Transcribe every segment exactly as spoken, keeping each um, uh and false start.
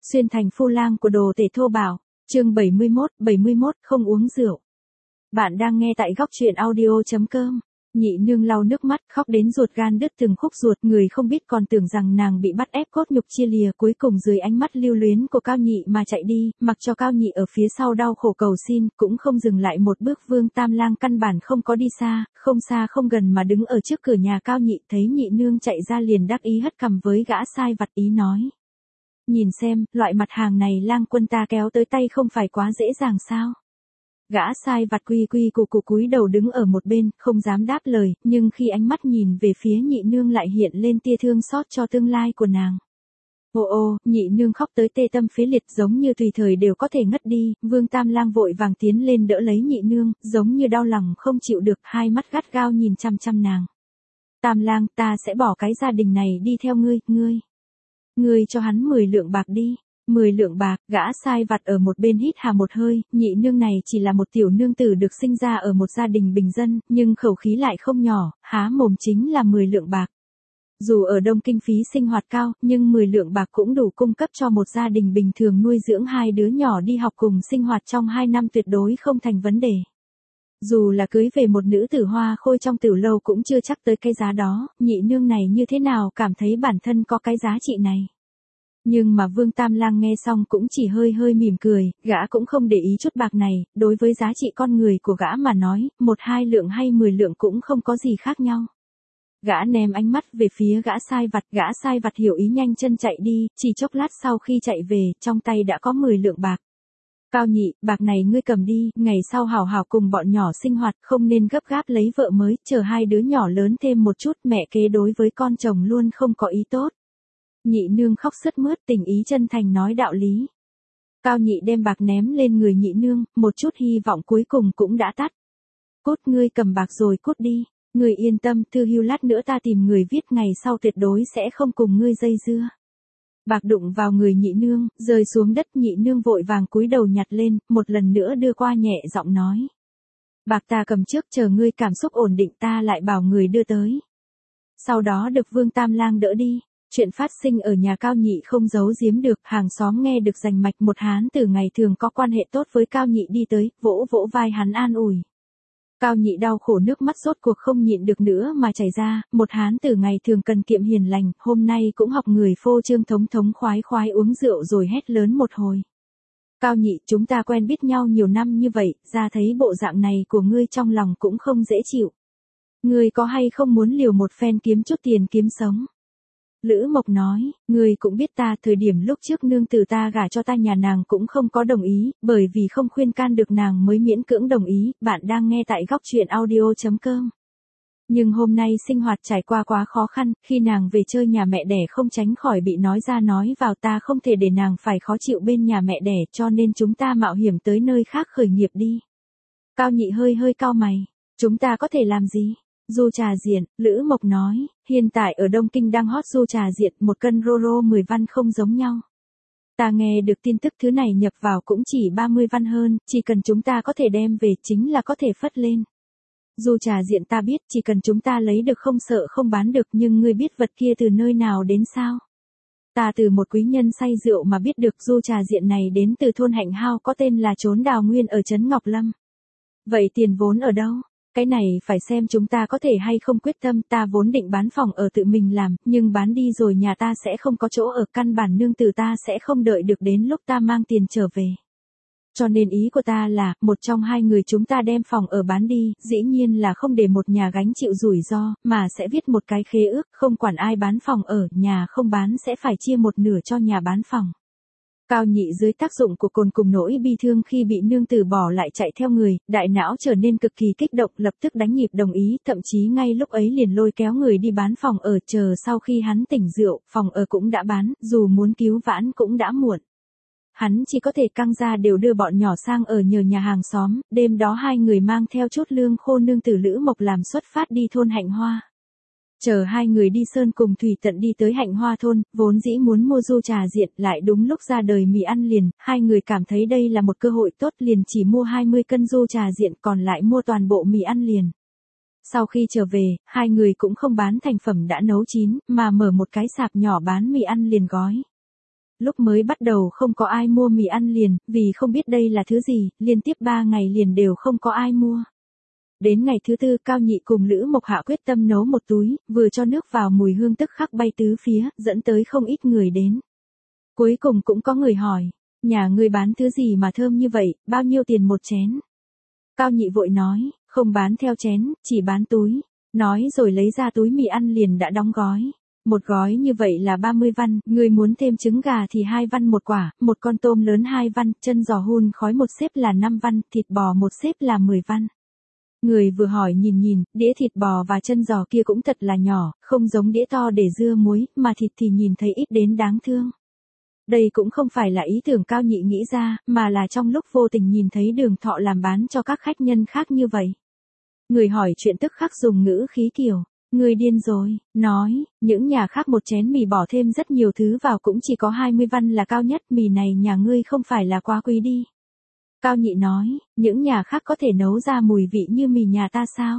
Xuyên thành phu lang của đồ tể thô bạo, chương bảy mươi mốt, bảy mươi mốt, không uống rượu. Bạn đang nghe tại góc truyện audio.com. Nhị nương lau nước mắt, khóc đến ruột gan đứt từng khúc ruột, người không biết còn tưởng rằng nàng bị bắt ép cốt nhục chia lìa, cuối cùng dưới ánh mắt lưu luyến của Cao Nhị mà chạy đi, mặc cho Cao Nhị ở phía sau đau khổ cầu xin, cũng không dừng lại một bước. Vương Tam Lang căn bản không có đi xa, không xa không gần mà đứng ở trước cửa nhà Cao Nhị, thấy nhị nương chạy ra liền đắc ý hất cằm với gã sai vặt ý nói: nhìn xem, loại mặt hàng này Lang quân ta kéo tới tay không phải quá dễ dàng sao? Gã sai vặt quy quy củ củ cúi đầu đứng ở một bên, không dám đáp lời, nhưng khi ánh mắt nhìn về phía nhị nương lại hiện lên tia thương xót cho tương lai của nàng. Ô ô, nhị nương khóc tới tê tâm phế liệt, giống như tùy thời đều có thể ngất đi. Vương Tam Lang vội vàng tiến lên đỡ lấy nhị nương, giống như đau lòng không chịu được, hai mắt gắt gao nhìn chăm chăm nàng. Tam Lang, ta sẽ bỏ cái gia đình này đi theo ngươi, ngươi. Ngươi cho hắn mười lượng bạc đi. Mười lượng bạc, gã sai vặt ở một bên hít hà một hơi, nhị nương này chỉ là một tiểu nương tử được sinh ra ở một gia đình bình dân, nhưng khẩu khí lại không nhỏ, há mồm chính là mười lượng bạc. Dù ở Đông kinh phí sinh hoạt cao, nhưng mười lượng bạc cũng đủ cung cấp cho một gia đình bình thường nuôi dưỡng hai đứa nhỏ đi học cùng sinh hoạt trong hai năm tuyệt đối không thành vấn đề. Dù là cưới về một nữ tử hoa khôi trong tiểu lâu cũng chưa chắc tới cái giá đó, nhị nương này như thế nào cảm thấy bản thân có cái giá trị này. Nhưng mà Vương Tam Lang nghe xong cũng chỉ hơi hơi mỉm cười, gã cũng không để ý chút bạc này, đối với giá trị con người của gã mà nói, một hai lượng hay mười lượng cũng không có gì khác nhau. Gã ném ánh mắt về phía gã sai vặt, gã sai vặt hiểu ý nhanh chân chạy đi, chỉ chốc lát sau khi chạy về, trong tay đã có mười lượng bạc. Cao Nhị, bạc này ngươi cầm đi, ngày sau hảo hảo cùng bọn nhỏ sinh hoạt, không nên gấp gáp lấy vợ mới, chờ hai đứa nhỏ lớn thêm một chút, mẹ kế đối với con chồng luôn không có ý tốt. Nhị nương khóc sướt mướt, tình ý chân thành nói đạo lý. Cao Nhị đem bạc ném lên người nhị nương, một chút hy vọng cuối cùng cũng đã tắt. Cút, ngươi cầm bạc rồi cút đi, ngươi yên tâm, thư hưu lát nữa ta tìm người viết, ngày sau tuyệt đối sẽ không cùng ngươi dây dưa. Bạc đụng vào người nhị nương, rơi xuống đất, nhị nương vội vàng cúi đầu nhặt lên, một lần nữa đưa qua nhẹ giọng nói: bạc ta cầm trước, chờ ngươi cảm xúc ổn định ta lại bảo người đưa tới. Sau đó được Vương Tam Lang đỡ đi. Chuyện phát sinh ở nhà Cao Nhị không giấu giếm được, hàng xóm nghe được rành mạch, một hán tử ngày thường có quan hệ tốt với Cao Nhị đi tới, vỗ vỗ vai hắn an ủi. Cao Nhị đau khổ, nước mắt rốt cuộc không nhịn được nữa mà chảy ra, một hán tử ngày thường cần kiệm hiền lành, hôm nay cũng học người phô trương thống thống khoái khoái uống rượu rồi hét lớn một hồi. Cao Nhị, chúng ta quen biết nhau nhiều năm như vậy, ra thấy bộ dạng này của ngươi trong lòng cũng không dễ chịu. Ngươi có hay không muốn liều một phen kiếm chút tiền kiếm sống? Lữ Mộc nói, ngươi cũng biết ta, thời điểm lúc trước nương tử ta gả cho ta nhà nàng cũng không có đồng ý, bởi vì không khuyên can được nàng mới miễn cưỡng đồng ý. Bạn đang nghe tại góc truyện audio.com. Nhưng hôm nay sinh hoạt trải qua quá khó khăn, khi nàng về chơi nhà mẹ đẻ không tránh khỏi bị nói ra nói vào, ta không thể để nàng phải khó chịu bên nhà mẹ đẻ, cho nên chúng ta mạo hiểm tới nơi khác khởi nghiệp đi. Cao Nhị hơi hơi cau mày, chúng ta có thể làm gì? Du trà diện, Lữ Mộc nói, hiện tại ở Đông Kinh đang hot du trà diện, một cân rô rô mười văn không giống nhau. Ta nghe được tin tức thứ này nhập vào cũng chỉ ba mươi văn hơn, chỉ cần chúng ta có thể đem về chính là có thể phất lên. Du trà diện ta biết, chỉ cần chúng ta lấy được không sợ không bán được, nhưng ngươi biết vật kia từ nơi nào đến sao? Ta từ một quý nhân say rượu mà biết được du trà diện này đến từ thôn Hạnh Hao có tên là Trốn Đào Nguyên ở trấn Ngọc Lâm. Vậy tiền vốn ở đâu? Cái này phải xem chúng ta có thể hay không quyết tâm, ta vốn định bán phòng ở tự mình làm, nhưng bán đi rồi nhà ta sẽ không có chỗ ở, căn bản nương tử ta sẽ không đợi được đến lúc ta mang tiền trở về. Cho nên ý của ta là, một trong hai người chúng ta đem phòng ở bán đi, dĩ nhiên là không để một nhà gánh chịu rủi ro, mà sẽ viết một cái khế ước, không quản ai bán phòng ở, nhà không bán sẽ phải chia một nửa cho nhà bán phòng. Cao Nhị dưới tác dụng của cồn cùng nỗi bi thương khi bị nương tử bỏ lại chạy theo người, đại não trở nên cực kỳ kích động, lập tức đánh nhịp đồng ý, thậm chí ngay lúc ấy liền lôi kéo người đi bán phòng ở, chờ sau khi hắn tỉnh rượu, phòng ở cũng đã bán, dù muốn cứu vãn cũng đã muộn. Hắn chỉ có thể căng ra đều đưa bọn nhỏ sang ở nhờ nhà hàng xóm, đêm đó hai người mang theo chút lương khô nương tử Lữ Mộc làm xuất phát đi thôn Hạnh Hoa. Chờ hai người đi sơn cùng thủy tận đi tới Hạnh Hoa thôn, vốn dĩ muốn mua du trà diện, lại đúng lúc ra đời mì ăn liền, hai người cảm thấy đây là một cơ hội tốt, liền chỉ mua hai mươi cân du trà diện, còn lại mua toàn bộ mì ăn liền. Sau khi trở về, hai người cũng không bán thành phẩm đã nấu chín, mà mở một cái sạp nhỏ bán mì ăn liền gói. Lúc mới bắt đầu không có ai mua mì ăn liền, vì không biết đây là thứ gì, liên tiếp ba ngày liền đều không có ai mua. Đến ngày thứ tư, Cao Nhị cùng Lữ Mộc Hạ quyết tâm nấu một túi, vừa cho nước vào mùi hương tức khắc bay tứ phía, dẫn tới không ít người đến. Cuối cùng cũng có người hỏi, nhà ngươi bán thứ gì mà thơm như vậy, bao nhiêu tiền một chén? Cao Nhị vội nói, không bán theo chén, chỉ bán túi. Nói rồi lấy ra túi mì ăn liền đã đóng gói. Một gói như vậy là ba mươi văn, người muốn thêm trứng gà thì hai văn một quả, một con tôm lớn hai văn, chân giò hun khói một xếp là năm văn, thịt bò một xếp là mười văn. Người vừa hỏi nhìn nhìn, đĩa thịt bò và chân giò kia cũng thật là nhỏ, không giống đĩa to để dưa muối, mà thịt thì nhìn thấy ít đến đáng thương. Đây cũng không phải là ý tưởng Cao Nhị nghĩ ra, mà là trong lúc vô tình nhìn thấy Đường Thọ làm bán cho các khách nhân khác như vậy. Người hỏi chuyện tức khắc dùng ngữ khí kiểu, người điên rồi, nói, những nhà khác một chén mì bỏ thêm rất nhiều thứ vào cũng chỉ có hai mươi văn là cao nhất, mì này nhà ngươi không phải là quá quý đi. Cao Nhị nói, những nhà khác có thể nấu ra mùi vị như mì nhà ta sao?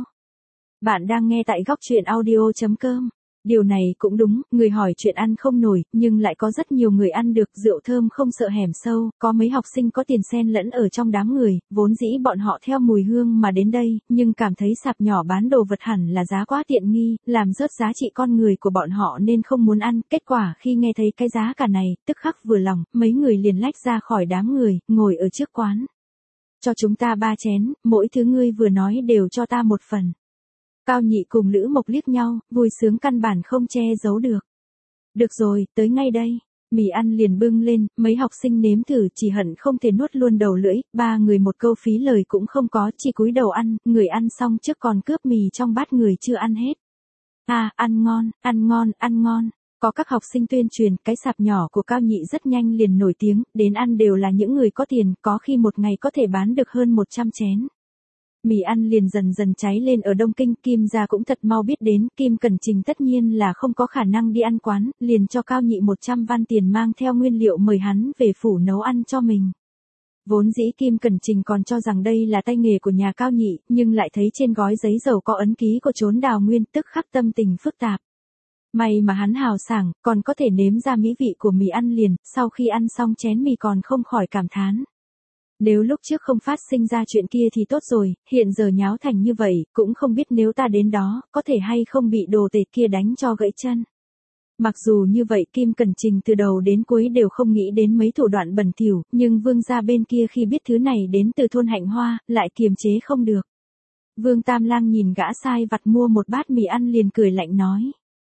Bạn đang nghe tại góc truyện audio.com. Điều này cũng đúng, người hỏi chuyện ăn không nổi, nhưng lại có rất nhiều người ăn được, rượu thơm không sợ hẻm sâu, có mấy học sinh có tiền xen lẫn ở trong đám người, vốn dĩ bọn họ theo mùi hương mà đến đây, nhưng cảm thấy sạp nhỏ bán đồ vật hẳn là giá quá tiện nghi, làm rớt giá trị con người của bọn họ nên không muốn ăn, kết quả khi nghe thấy cái giá cả này, tức khắc vừa lòng, mấy người liền lách ra khỏi đám người, ngồi ở trước quán. Cho chúng ta ba chén, mỗi thứ ngươi vừa nói đều cho ta một phần. Cao Nhị cùng Lữ Mộc liếc nhau, vui sướng căn bản không che giấu được. Được rồi, tới ngay đây. Mì ăn liền bưng lên, mấy học sinh nếm thử chỉ hận không thể nuốt luôn đầu lưỡi, ba người một câu phí lời cũng không có, chỉ cúi đầu ăn, người ăn xong trước còn cướp mì trong bát người chưa ăn hết. À, ăn ngon, ăn ngon, ăn ngon. Có các học sinh tuyên truyền, cái sạp nhỏ của Cao Nhị rất nhanh liền nổi tiếng, đến ăn đều là những người có tiền, có khi một ngày có thể bán được hơn một trăm chén. Mì ăn liền dần dần cháy lên ở Đông Kinh, Kim gia cũng thật mau biết đến, Kim Cẩn Trình tất nhiên là không có khả năng đi ăn quán, liền cho Cao Nhị một trăm văn tiền mang theo nguyên liệu mời hắn về phủ nấu ăn cho mình. Vốn dĩ Kim Cẩn Trình còn cho rằng đây là tay nghề của nhà Cao Nhị, nhưng lại thấy trên gói giấy dầu có ấn ký của Trốn Đào Nguyên, tức khắc tâm tình phức tạp. May mà hắn hào sảng, còn có thể nếm ra mỹ vị của mì ăn liền, sau khi ăn xong chén mì còn không khỏi cảm thán. Nếu lúc trước không phát sinh ra chuyện kia thì tốt rồi, hiện giờ nháo thành như vậy, cũng không biết nếu ta đến đó, có thể hay không bị đồ tể kia đánh cho gãy chân. Mặc dù như vậy Kim Cẩn Trình từ đầu đến cuối đều không nghĩ đến mấy thủ đoạn bẩn thỉu, nhưng Vương gia bên kia khi biết thứ này đến từ thôn Hạnh Hoa, lại kiềm chế không được. Vương Tam Lang nhìn gã sai vặt mua một bát mì ăn liền cười lạnh nói.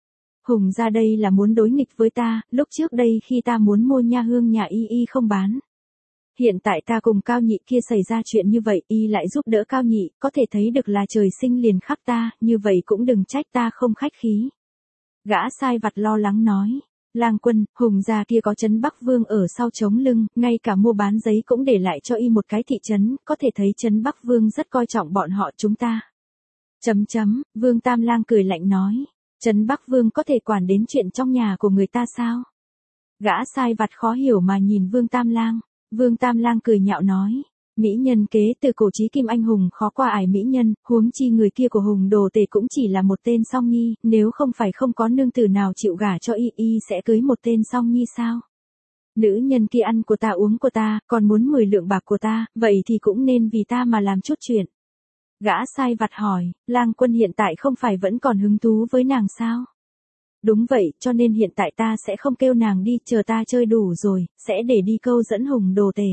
Hùng ra đây là muốn đối nghịch với ta, lúc trước đây khi ta muốn mua nha hương nhà y y không bán. Hiện tại ta cùng Cao Nhị kia xảy ra chuyện như vậy, y lại giúp đỡ Cao Nhị, có thể thấy được là trời sinh liền khắc ta, như vậy cũng đừng trách ta không khách khí. Gã sai vặt lo lắng nói, Lang Quân, Hùng gia kia có trấn Bắc Vương ở sau chống lưng, ngay cả mua bán giấy cũng để lại cho y một cái thị trấn, có thể thấy trấn Bắc Vương rất coi trọng bọn họ chúng ta. Chấm chấm, Vương Tam Lang cười lạnh nói, trấn Bắc Vương có thể quản đến chuyện trong nhà của người ta sao? Gã sai vặt khó hiểu mà nhìn Vương Tam Lang. Vương Tam Lang cười nhạo nói, mỹ nhân kế từ cổ chí kim anh hùng khó qua ải mỹ nhân, huống chi người kia của Hùng đồ tể cũng chỉ là một tên song nhi, nếu không phải không có nương tử nào chịu gả cho y, y sẽ cưới một tên song nhi sao? Nữ nhân kia ăn của ta uống của ta, còn muốn mười lượng bạc của ta, vậy thì cũng nên vì ta mà làm chút chuyện. Gã sai vặt hỏi, Lang Quân hiện tại không phải vẫn còn hứng thú với nàng sao? Đúng vậy, cho nên hiện tại ta sẽ không kêu nàng đi, chờ ta chơi đủ rồi, sẽ để đi câu dẫn Hùng đồ tể.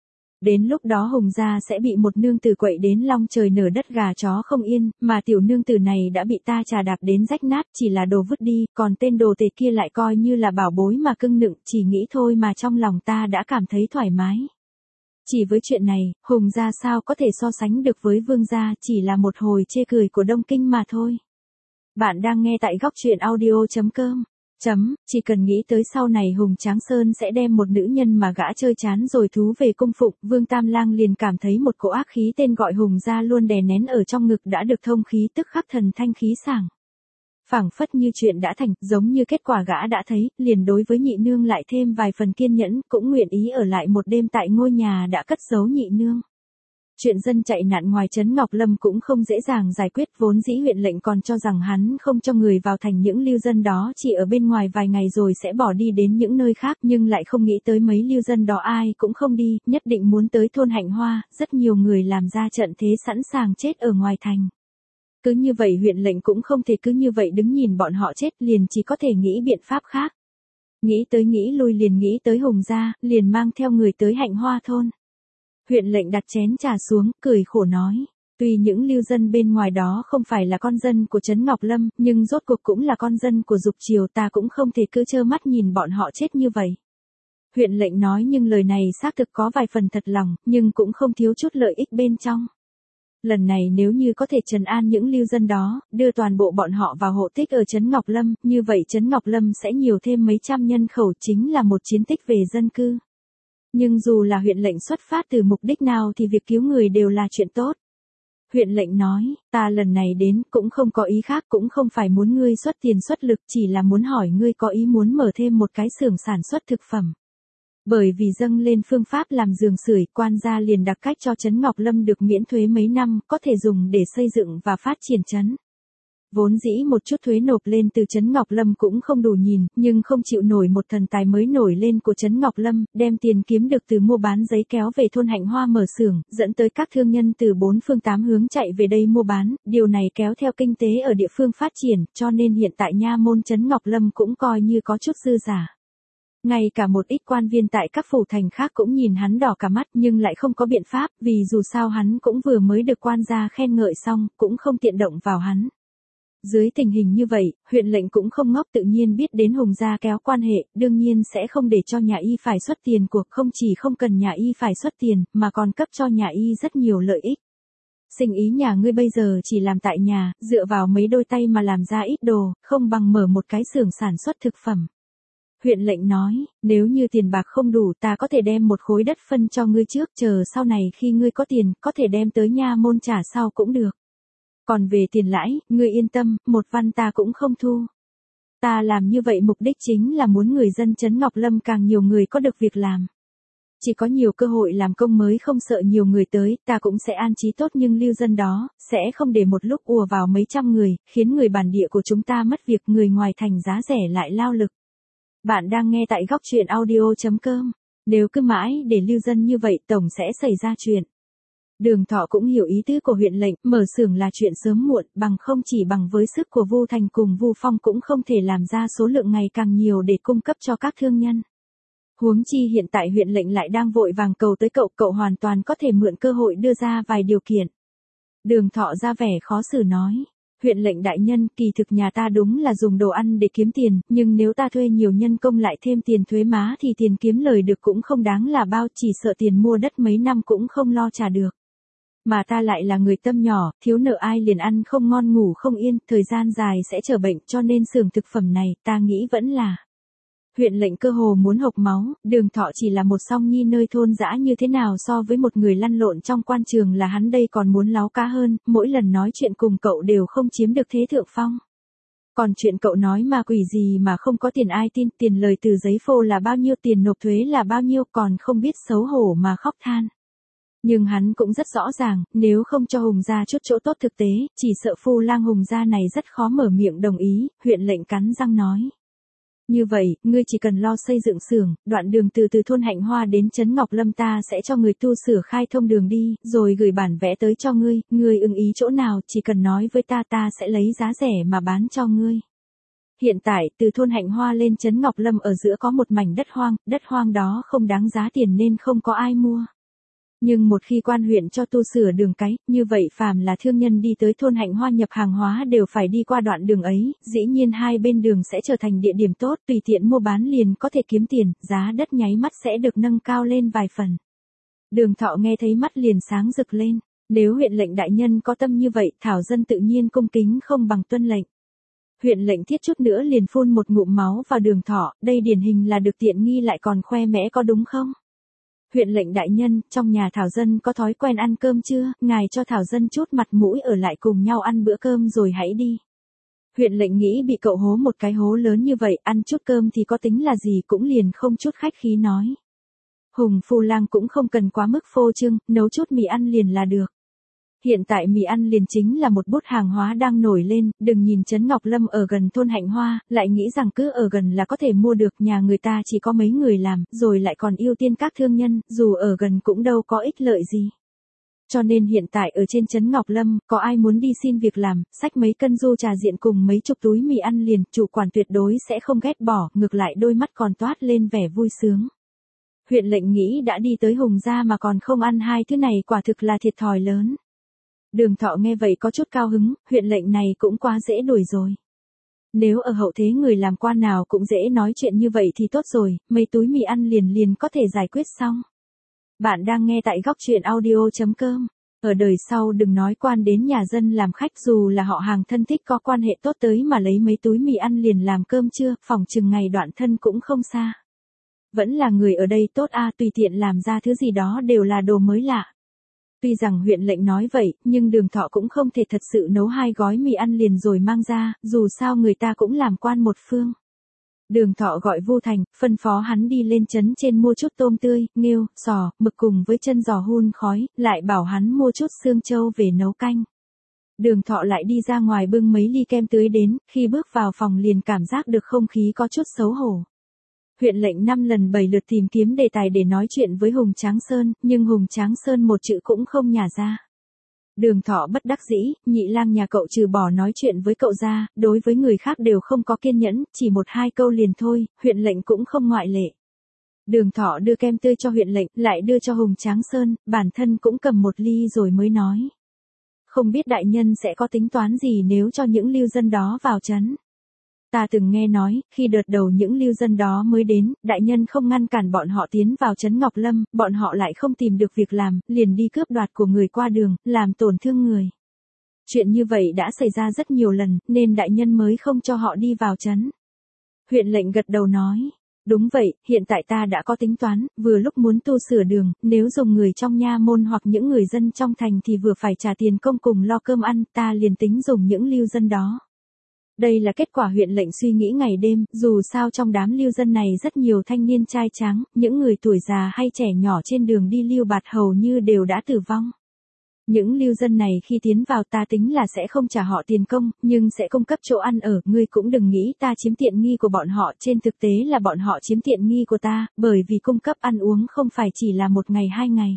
Đến lúc đó Hùng gia sẽ bị một nương tử quậy đến long trời nở đất gà chó không yên, mà tiểu nương tử này đã bị ta trà đạp đến rách nát, chỉ là đồ vứt đi, còn tên đồ tể kia lại coi như là bảo bối mà cưng nựng, chỉ nghĩ thôi mà trong lòng ta đã cảm thấy thoải mái. Chỉ với chuyện này, Hùng gia sao có thể so sánh được với Vương gia, chỉ là một hồi chê cười của Đông Kinh mà thôi. Bạn đang nghe tại góc truyện audio.com. Chấm, chỉ cần nghĩ tới sau này Hùng Tráng Sơn sẽ đem một nữ nhân mà gã chơi chán rồi thú về cung phụng, Vương Tam Lang liền cảm thấy một cỗ ác khí tên gọi Hùng gia luôn đè nén ở trong ngực đã được thông khí, tức khắc thần thanh khí sảng. Phảng phất như chuyện đã thành, giống như kết quả gã đã thấy, liền đối với nhị nương lại thêm vài phần kiên nhẫn, cũng nguyện ý ở lại một đêm tại ngôi nhà đã cất giấu nhị nương. Chuyện dân chạy nạn ngoài trấn Ngọc Lâm cũng không dễ dàng giải quyết, vốn dĩ huyện lệnh còn cho rằng hắn không cho người vào thành, những lưu dân đó chỉ ở bên ngoài vài ngày rồi sẽ bỏ đi đến những nơi khác, nhưng lại không nghĩ tới mấy lưu dân đó ai cũng không đi, nhất định muốn tới thôn Hạnh Hoa, rất nhiều người làm ra trận thế sẵn sàng chết ở ngoài thành. Cứ như vậy huyện lệnh cũng không thể cứ như vậy đứng nhìn bọn họ chết, liền chỉ có thể nghĩ biện pháp khác. Nghĩ tới nghĩ lui liền nghĩ tới Hùng gia, liền mang theo người tới Hạnh Hoa thôn. Huyện lệnh đặt chén trà xuống, cười khổ nói, tuy những lưu dân bên ngoài đó không phải là con dân của trấn Ngọc Lâm, nhưng rốt cuộc cũng là con dân của Dục Triều, ta cũng không thể cứ trơ mắt nhìn bọn họ chết như vậy. Huyện lệnh nói nhưng lời này xác thực có vài phần thật lòng, nhưng cũng không thiếu chút lợi ích bên trong. Lần này nếu như có thể trấn an những lưu dân đó, đưa toàn bộ bọn họ vào hộ tích ở trấn Ngọc Lâm, như vậy trấn Ngọc Lâm sẽ nhiều thêm mấy trăm nhân khẩu, chính là một chiến tích về dân cư. Nhưng dù là huyện lệnh xuất phát từ mục đích nào thì việc cứu người đều là chuyện tốt. Huyện lệnh nói, ta lần này đến cũng không có ý khác, cũng không phải muốn ngươi xuất tiền xuất lực, chỉ là muốn hỏi ngươi có ý muốn mở thêm một cái xưởng sản xuất thực phẩm. Bởi vì dâng lên phương pháp làm giường sưởi, quan gia liền đặc cách cho trấn Ngọc Lâm được miễn thuế mấy năm, có thể dùng để xây dựng và phát triển trấn. Vốn dĩ một chút thuế nộp lên từ trấn Ngọc Lâm cũng không đủ nhìn, nhưng không chịu nổi một thần tài mới nổi lên của trấn Ngọc Lâm, đem tiền kiếm được từ mua bán giấy kéo về thôn Hạnh Hoa mở xưởng, dẫn tới các thương nhân từ bốn phương tám hướng chạy về đây mua bán, điều này kéo theo kinh tế ở địa phương phát triển, cho nên hiện tại nha môn trấn Ngọc Lâm cũng coi như có chút dư giả. Ngay cả một ít quan viên tại các phủ thành khác cũng nhìn hắn đỏ cả mắt, nhưng lại không có biện pháp, vì dù sao hắn cũng vừa mới được quan gia khen ngợi xong, cũng không tiện động vào hắn. Dưới tình hình như vậy, huyện lệnh cũng không ngốc, tự nhiên biết đến Hùng gia kéo quan hệ, đương nhiên sẽ không để cho nhà y phải xuất tiền cuộc, không chỉ không cần nhà y phải xuất tiền, mà còn cấp cho nhà y rất nhiều lợi ích. Sinh ý nhà ngươi bây giờ chỉ làm tại nhà, dựa vào mấy đôi tay mà làm ra ít đồ, không bằng mở một cái xưởng sản xuất thực phẩm. Huyện lệnh nói, nếu như tiền bạc không đủ ta có thể đem một khối đất phân cho ngươi trước, chờ sau này khi ngươi có tiền, có thể đem tới nha môn trả sau cũng được. Còn về tiền lãi, ngươi yên tâm, một văn ta cũng không thu. Ta làm như vậy mục đích chính là muốn người dân trấn Ngọc Lâm càng nhiều người có được việc làm. Chỉ có nhiều cơ hội làm công mới không sợ nhiều người tới, ta cũng sẽ an trí tốt nhưng lưu dân đó, sẽ không để một lúc ùa vào mấy trăm người, khiến người bản địa của chúng ta mất việc, người ngoài thành giá rẻ lại lao lực. Bạn đang nghe tại góc truyện audio chấm com. Nếu cứ mãi để lưu dân như vậy tổng sẽ xảy ra chuyện. Đường Thọ cũng hiểu ý tứ của huyện lệnh, mở xưởng là chuyện sớm muộn, bằng không chỉ bằng với sức của Vu Thành cùng Vu Phong cũng không thể làm ra số lượng ngày càng nhiều để cung cấp cho các thương nhân. Huống chi hiện tại huyện lệnh lại đang vội vàng cầu tới cậu, cậu hoàn toàn có thể mượn cơ hội đưa ra vài điều kiện. Đường Thọ ra vẻ khó xử nói, huyện lệnh đại nhân, kỳ thực nhà ta đúng là dùng đồ ăn để kiếm tiền, nhưng nếu ta thuê nhiều nhân công lại thêm tiền thuế má thì tiền kiếm lời được cũng không đáng là bao, chỉ sợ tiền mua đất mấy năm cũng không lo trả được. Mà ta lại là người tâm nhỏ, thiếu nợ ai liền ăn không ngon ngủ không yên, thời gian dài sẽ trở bệnh, cho nên xưởng thực phẩm này, ta nghĩ vẫn là. Huyện lệnh cơ hồ muốn hộc máu, Đường Thọ chỉ là một song nhi nơi thôn dã như thế nào so với một người lăn lộn trong quan trường là hắn đây còn muốn láo cá hơn, mỗi lần nói chuyện cùng cậu đều không chiếm được thế thượng phong. Còn chuyện cậu nói ma quỷ gì mà không có tiền ai tin, tiền lời từ giấy phô là bao nhiêu, tiền nộp thuế là bao nhiêu, còn không biết xấu hổ mà khóc than. Nhưng hắn cũng rất rõ ràng, nếu không cho Hùng gia chút chỗ tốt thực tế, chỉ sợ phu lang Hùng gia này rất khó mở miệng đồng ý, huyện lệnh cắn răng nói. Như vậy, ngươi chỉ cần lo xây dựng xưởng, đoạn đường từ từ thôn Hạnh Hoa đến trấn Ngọc Lâm ta sẽ cho người tu sửa khai thông đường đi, rồi gửi bản vẽ tới cho ngươi, ngươi ưng ý chỗ nào chỉ cần nói với ta, ta sẽ lấy giá rẻ mà bán cho ngươi. Hiện tại, từ thôn Hạnh Hoa lên trấn Ngọc Lâm ở giữa có một mảnh đất hoang, đất hoang đó không đáng giá tiền nên không có ai mua. Nhưng một khi quan huyện cho tu sửa đường cái, như vậy phàm là thương nhân đi tới thôn Hạnh Hoa nhập hàng hóa đều phải đi qua đoạn đường ấy, dĩ nhiên hai bên đường sẽ trở thành địa điểm tốt, tùy tiện mua bán liền có thể kiếm tiền, giá đất nháy mắt sẽ được nâng cao lên vài phần. Đường Thọ nghe thấy mắt liền sáng rực lên, nếu huyện lệnh đại nhân có tâm như vậy, thảo dân tự nhiên cung kính không bằng tuân lệnh. Huyện lệnh thiết chút nữa liền phun một ngụm máu vào Đường Thọ, đây điển hình là được tiện nghi lại còn khoe mẽ có đúng không? Huyện lệnh đại nhân, trong nhà thảo dân có thói quen ăn cơm chưa, ngài cho thảo dân chút mặt mũi ở lại cùng nhau ăn bữa cơm rồi hãy đi. Huyện lệnh nghĩ bị cậu hố một cái hố lớn như vậy, ăn chút cơm thì có tính là gì, cũng liền không chút khách khí nói. Hùng Phu Lang cũng không cần quá mức phô trương, nấu chút mì ăn liền là được. Hiện tại mì ăn liền chính là một bút hàng hóa đang nổi lên, đừng nhìn Trấn Ngọc Lâm ở gần thôn Hạnh Hoa, lại nghĩ rằng cứ ở gần là có thể mua được, nhà người ta chỉ có mấy người làm, rồi lại còn ưu tiên các thương nhân, dù ở gần cũng đâu có ích lợi gì. Cho nên hiện tại ở trên Trấn Ngọc Lâm, có ai muốn đi xin việc làm, xách mấy cân du trà diện cùng mấy chục túi mì ăn liền, chủ quản tuyệt đối sẽ không ghét bỏ, ngược lại đôi mắt còn toát lên vẻ vui sướng. Huyện lệnh nghĩ đã đi tới Hùng gia mà còn không ăn hai thứ này quả thực là thiệt thòi lớn. Đường Thọ nghe vậy có chút cao hứng, huyện lệnh này cũng quá dễ đuổi rồi. Nếu ở hậu thế người làm quan nào cũng dễ nói chuyện như vậy thì tốt rồi, mấy túi mì ăn liền liền có thể giải quyết xong. Bạn đang nghe tại góc truyện audio chấm com. Ở đời sau đừng nói quan đến nhà dân làm khách, dù là họ hàng thân thích có quan hệ tốt tới mà lấy mấy túi mì ăn liền làm cơm trưa, phòng chừng ngày đoạn thân cũng không xa. Vẫn là người ở đây tốt a, tùy tiện làm ra thứ gì đó đều là đồ mới lạ. Tuy rằng huyện lệnh nói vậy, nhưng Đường Thọ cũng không thể thật sự nấu hai gói mì ăn liền rồi mang ra, dù sao người ta cũng làm quan một phương. Đường Thọ gọi Vu Thành, phân phó hắn đi lên trấn trên mua chút tôm tươi, nghêu, sò, mực cùng với chân giò hun khói, lại bảo hắn mua chút xương trâu về nấu canh. Đường Thọ lại đi ra ngoài bưng mấy ly kem tưới đến, khi bước vào phòng liền cảm giác được không khí có chút xấu hổ. Huyện lệnh năm lần bảy lượt tìm kiếm đề tài để nói chuyện với Hùng Tráng Sơn, nhưng Hùng Tráng Sơn một chữ cũng không nhả ra. Đường Thọ bất đắc dĩ, Nhị Lang nhà cậu trừ bỏ nói chuyện với cậu ra, đối với người khác đều không có kiên nhẫn, chỉ một hai câu liền thôi, huyện lệnh cũng không ngoại lệ. Đường Thọ đưa kem tươi cho huyện lệnh, lại đưa cho Hùng Tráng Sơn, bản thân cũng cầm một ly rồi mới nói. Không biết đại nhân sẽ có tính toán gì nếu cho những lưu dân đó vào trấn. Ta từng nghe nói, khi đợt đầu những lưu dân đó mới đến, đại nhân không ngăn cản bọn họ tiến vào trấn Ngọc Lâm, bọn họ lại không tìm được việc làm, liền đi cướp đoạt của người qua đường, làm tổn thương người. Chuyện như vậy đã xảy ra rất nhiều lần, nên đại nhân mới không cho họ đi vào trấn. Huyện lệnh gật đầu nói, đúng vậy, hiện tại ta đã có tính toán, vừa lúc muốn tu sửa đường, nếu dùng người trong nha môn hoặc những người dân trong thành thì vừa phải trả tiền công cùng lo cơm ăn, ta liền tính dùng những lưu dân đó. Đây là kết quả huyện lệnh suy nghĩ ngày đêm, dù sao trong đám lưu dân này rất nhiều thanh niên trai tráng, những người tuổi già hay trẻ nhỏ trên đường đi lưu bạt hầu như đều đã tử vong. Những lưu dân này khi tiến vào ta tính là sẽ không trả họ tiền công, nhưng sẽ cung cấp chỗ ăn ở, ngươi cũng đừng nghĩ ta chiếm tiện nghi của bọn họ, trên thực tế là bọn họ chiếm tiện nghi của ta, bởi vì cung cấp ăn uống không phải chỉ là một ngày hai ngày.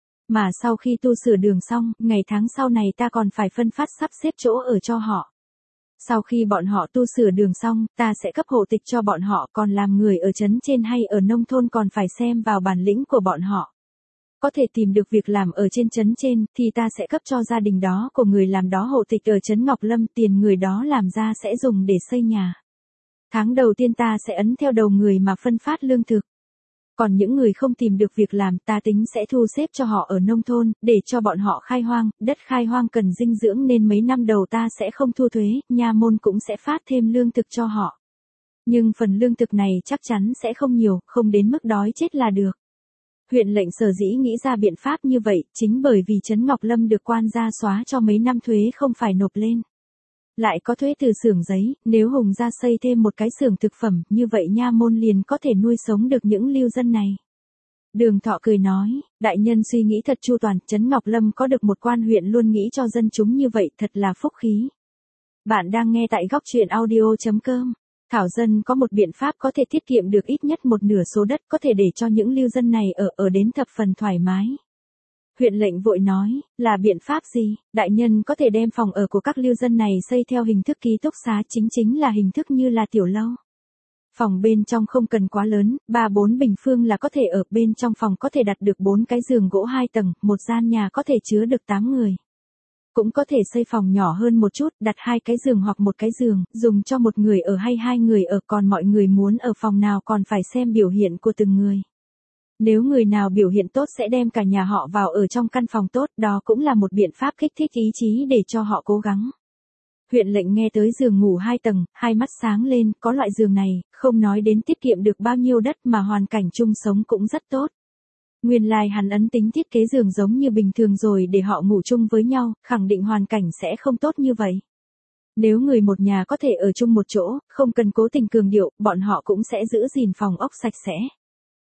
Mà sau khi tu sửa đường xong, ngày tháng sau này ta còn phải phân phát sắp xếp chỗ ở cho họ. Sau khi bọn họ tu sửa đường xong, ta sẽ cấp hộ tịch cho bọn họ, còn làm người ở trấn trên hay ở nông thôn còn phải xem vào bản lĩnh của bọn họ. Có thể tìm được việc làm ở trên trấn trên, thì ta sẽ cấp cho gia đình đó của người làm đó hộ tịch ở trấn Ngọc Lâm, tiền người đó làm ra sẽ dùng để xây nhà. Tháng đầu tiên ta sẽ ấn theo đầu người mà phân phát lương thực. Còn những người không tìm được việc làm ta tính sẽ thu xếp cho họ ở nông thôn, để cho bọn họ khai hoang, đất khai hoang cần dinh dưỡng nên mấy năm đầu ta sẽ không thu thuế, nha môn cũng sẽ phát thêm lương thực cho họ. Nhưng phần lương thực này chắc chắn sẽ không nhiều, không đến mức đói chết là được. Huyện lệnh sở dĩ nghĩ ra biện pháp như vậy, chính bởi vì trấn Ngọc Lâm được quan gia xóa cho mấy năm thuế không phải nộp lên. Lại có thuế từ xưởng giấy, nếu Hùng gia xây thêm một cái xưởng thực phẩm, như vậy nha môn liền có thể nuôi sống được những lưu dân này. Đường Thọ cười nói, đại nhân suy nghĩ thật chu toàn, trấn Ngọc Lâm có được một quan huyện luôn nghĩ cho dân chúng như vậy, thật là phúc khí. Bạn đang nghe tại góc truyện audio chấm com. Thảo dân có một biện pháp có thể tiết kiệm được ít nhất một nửa số đất, có thể để cho những lưu dân này ở ở đến thập phần thoải mái. Huyện lệnh vội nói, là biện pháp gì? Đại nhân có thể đem phòng ở của các lưu dân này xây theo hình thức ký túc xá, chính chính là hình thức như là tiểu lâu. Phòng bên trong không cần quá lớn, ba bốn bình phương là có thể ở, bên trong phòng có thể đặt được bốn cái giường gỗ hai tầng, một gian nhà có thể chứa được tám người. Cũng có thể xây phòng nhỏ hơn một chút, đặt hai cái giường hoặc một cái giường, dùng cho một người ở hay hai người ở, còn mọi người muốn ở phòng nào còn phải xem biểu hiện của từng người. Nếu người nào biểu hiện tốt sẽ đem cả nhà họ vào ở trong căn phòng tốt, đó cũng là một biện pháp kích thích ý chí để cho họ cố gắng. Huyện lệnh nghe tới giường ngủ hai tầng, hai mắt sáng lên, có loại giường này, không nói đến tiết kiệm được bao nhiêu đất mà hoàn cảnh chung sống cũng rất tốt. Nguyên lai hắn ấn tính thiết kế giường giống như bình thường rồi để họ ngủ chung với nhau, khẳng định hoàn cảnh sẽ không tốt như vậy. Nếu người một nhà có thể ở chung một chỗ, không cần cố tình cường điệu, bọn họ cũng sẽ giữ gìn phòng ốc sạch sẽ.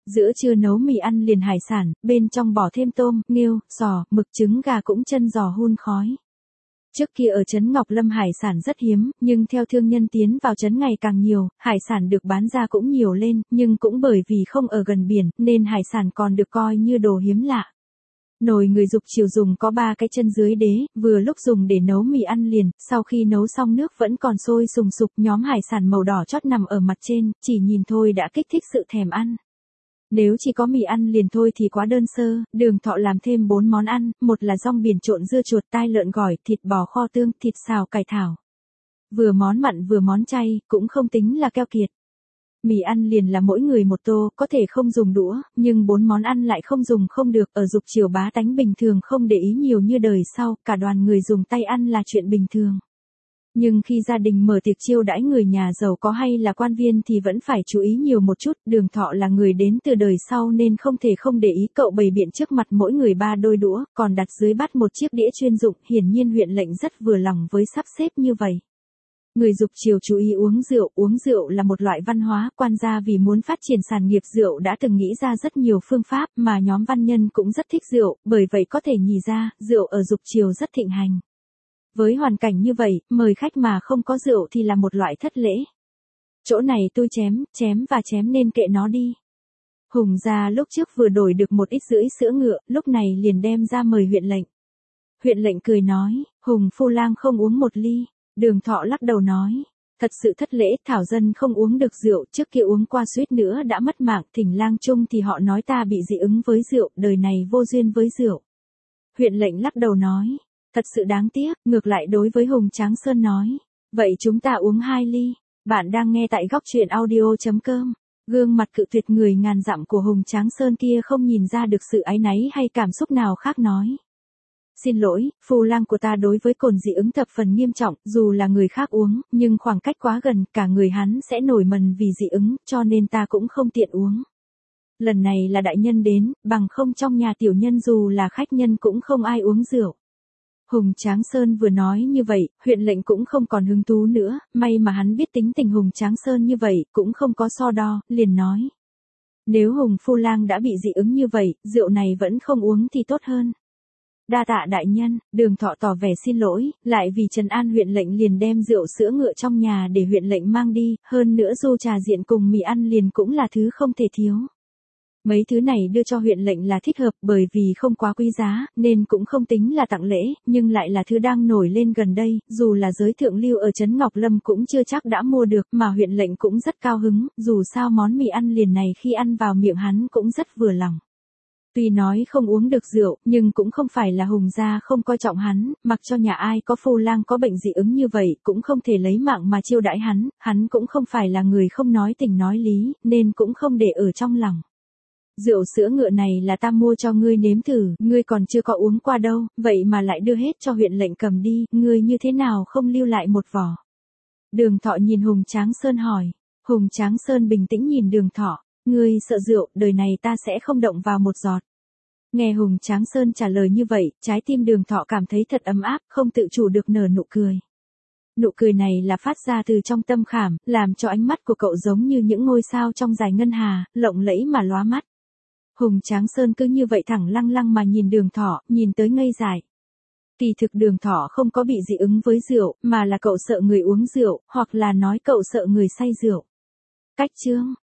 Giữa trưa nấu mì ăn liền hải sản, bên trong bỏ thêm tôm, nghêu, giò, mực, trứng gà cũng chân giò hun khói. Trước kia ở trấn Ngọc Lâm hải sản rất hiếm, nhưng theo thương nhân tiến vào trấn ngày càng nhiều, hải sản được bán ra cũng nhiều lên, nhưng cũng bởi vì không ở gần biển, nên hải sản còn được coi như đồ hiếm lạ. Nồi người Dục Chiều dùng có ba cái chân dưới đế, vừa lúc dùng để nấu mì ăn liền, sau khi nấu xong nước vẫn còn sôi sùng sục, nhóm hải sản màu đỏ chót nằm ở mặt trên, chỉ nhìn thôi đã kích thích sự thèm ăn. Nếu chỉ có mì ăn liền thôi thì quá đơn sơ, Đường Thọ làm thêm bốn món ăn, một là rong biển trộn dưa chuột, tai lợn gỏi, thịt bò kho tương, thịt xào cải thảo. Vừa món mặn vừa món chay, cũng không tính là keo kiệt. Mì ăn liền là mỗi người một tô, có thể không dùng đũa, nhưng bốn món ăn lại không dùng không được, ở Dục Chiều bá tánh bình thường không để ý nhiều như đời sau, cả đoàn người dùng tay ăn là chuyện bình thường. Nhưng khi gia đình mở tiệc chiêu đãi người nhà giàu có hay là quan viên thì vẫn phải chú ý nhiều một chút, Đường Thọ là người đến từ đời sau nên không thể không để ý, cậu bày biện trước mặt mỗi người ba đôi đũa, còn đặt dưới bát một chiếc đĩa chuyên dụng, hiển nhiên huyện lệnh rất vừa lòng với sắp xếp như vậy. Người Dục Chiều chú ý uống rượu, uống rượu là một loại văn hóa, quan gia vì muốn phát triển sản nghiệp rượu đã từng nghĩ ra rất nhiều phương pháp mà nhóm văn nhân cũng rất thích rượu, bởi vậy có thể nhìn ra, rượu ở Dục Chiều rất thịnh hành. Với hoàn cảnh như vậy, mời khách mà không có rượu thì là một loại thất lễ. Chỗ này tôi chém, chém và chém nên kệ nó đi. Hùng gia lúc trước vừa đổi được một ít rưỡi sữa ngựa, lúc này liền đem ra mời huyện lệnh. Huyện lệnh cười nói, Hùng phu lang không uống một ly. Đường Thọ lắc đầu nói, thật sự thất lễ, thảo dân không uống được rượu, trước kia uống qua suýt nữa đã mất mạng, thỉnh lang chung thì họ nói ta bị dị ứng với rượu, đời này vô duyên với rượu. Huyện lệnh lắc đầu nói, thật sự đáng tiếc, ngược lại đối với Hùng Tráng Sơn nói, vậy chúng ta uống hai ly. Bạn đang nghe tại góc truyện audio chấm com. Gương mặt cự tuyệt người ngàn dặm của Hùng Tráng Sơn kia không nhìn ra được sự áy náy hay cảm xúc nào khác nói. Xin lỗi, phu lang của ta đối với cồn dị ứng thập phần nghiêm trọng, dù là người khác uống, nhưng khoảng cách quá gần, cả người hắn sẽ nổi mẩn vì dị ứng, cho nên ta cũng không tiện uống. Lần này là đại nhân đến, bằng không trong nhà tiểu nhân dù là khách nhân cũng không ai uống rượu. Hùng Tráng Sơn vừa nói như vậy, huyện lệnh cũng không còn hứng thú nữa, may mà hắn biết tính tình Hùng Tráng Sơn như vậy, cũng không có so đo, liền nói. Nếu Hùng phu lang đã bị dị ứng như vậy, rượu này vẫn không uống thì tốt hơn. Đa tạ đại nhân, Đường Thọ tỏ vẻ xin lỗi, lại vì trấn an huyện lệnh liền đem rượu sữa ngựa trong nhà để huyện lệnh mang đi, hơn nữa du trà diện cùng mì ăn liền cũng là thứ không thể thiếu. Mấy thứ này đưa cho huyện lệnh là thích hợp bởi vì không quá quý giá, nên cũng không tính là tặng lễ, nhưng lại là thứ đang nổi lên gần đây, dù là giới thượng lưu ở trấn Ngọc Lâm cũng chưa chắc đã mua được, mà huyện lệnh cũng rất cao hứng, dù sao món mì ăn liền này khi ăn vào miệng hắn cũng rất vừa lòng. Tuy nói không uống được rượu, nhưng cũng không phải là Hùng gia không coi trọng hắn, mặc cho nhà ai có phu lang có bệnh dị ứng như vậy, cũng không thể lấy mạng mà chiêu đãi hắn, hắn cũng không phải là người không nói tình nói lý, nên cũng không để ở trong lòng. Rượu sữa ngựa này là ta mua cho ngươi nếm thử, ngươi còn chưa có uống qua đâu, vậy mà lại đưa hết cho huyện lệnh cầm đi, ngươi như thế nào không lưu lại một vỏ. Đường Thọ nhìn Hùng Tráng Sơn hỏi, Hùng Tráng Sơn bình tĩnh nhìn Đường Thọ, ngươi sợ rượu, đời này ta sẽ không động vào một giọt. Nghe Hùng Tráng Sơn trả lời như vậy, trái tim Đường Thọ cảm thấy thật ấm áp, không tự chủ được nở nụ cười. Nụ cười này là phát ra từ trong tâm khảm, làm cho ánh mắt của cậu giống như những ngôi sao trong dải ngân hà, lộng lẫy mà lóa mắt. Hùng Tráng Sơn cứ như vậy thẳng lăng lăng mà nhìn Đường Thọ, nhìn tới ngây dại. Kỳ thực Đường Thọ không có bị dị ứng với rượu, mà là cậu sợ người uống rượu, hoặc là nói cậu sợ người say rượu. Cách chương